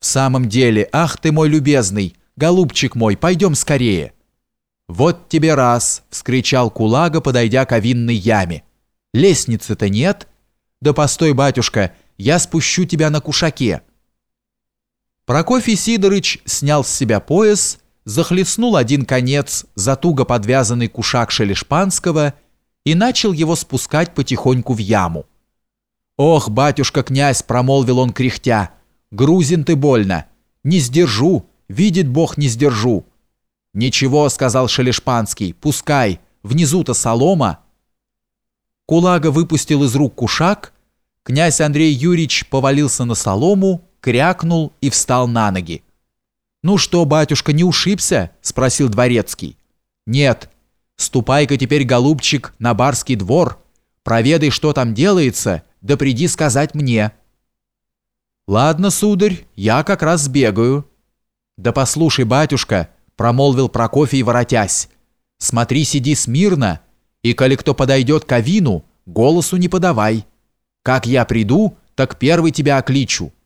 самом деле, ах ты мой любезный, голубчик мой, пойдем скорее». «Вот тебе раз!» — вскричал Кулага, подойдя к винной яме. «Лестницы-то нет? Да постой, батюшка, я спущу тебя на кушаке». Прокофий Сидорыч снял с себя пояс, захлестнул один конец за туго подвязанный кушак Шелешпанского и начал его спускать потихоньку в яму. «Ох, батюшка-князь!» — промолвил он кряхтя. «Грузин ты больно! Не сдержу! Видит Бог, не сдержу!» «Ничего», — сказал Шелешпанский, — «пускай, внизу-то солома». Кулага выпустил из рук кушак, князь Андрей Юрьевич повалился на солому, крякнул и встал на ноги. «Ну что, батюшка, не ушибся?» — спросил дворецкий. «Нет. Ступай-ка теперь, голубчик, на барский двор, проведай, что там делается, да приди сказать мне». «Ладно, сударь, я как раз сбегаю». «Да послушай, батюшка», — промолвил Прокофий, воротясь, — «смотри, сиди смирно, и коли кто подойдет к вину, голосу не подавай. Как я приду, так первый тебя окличу».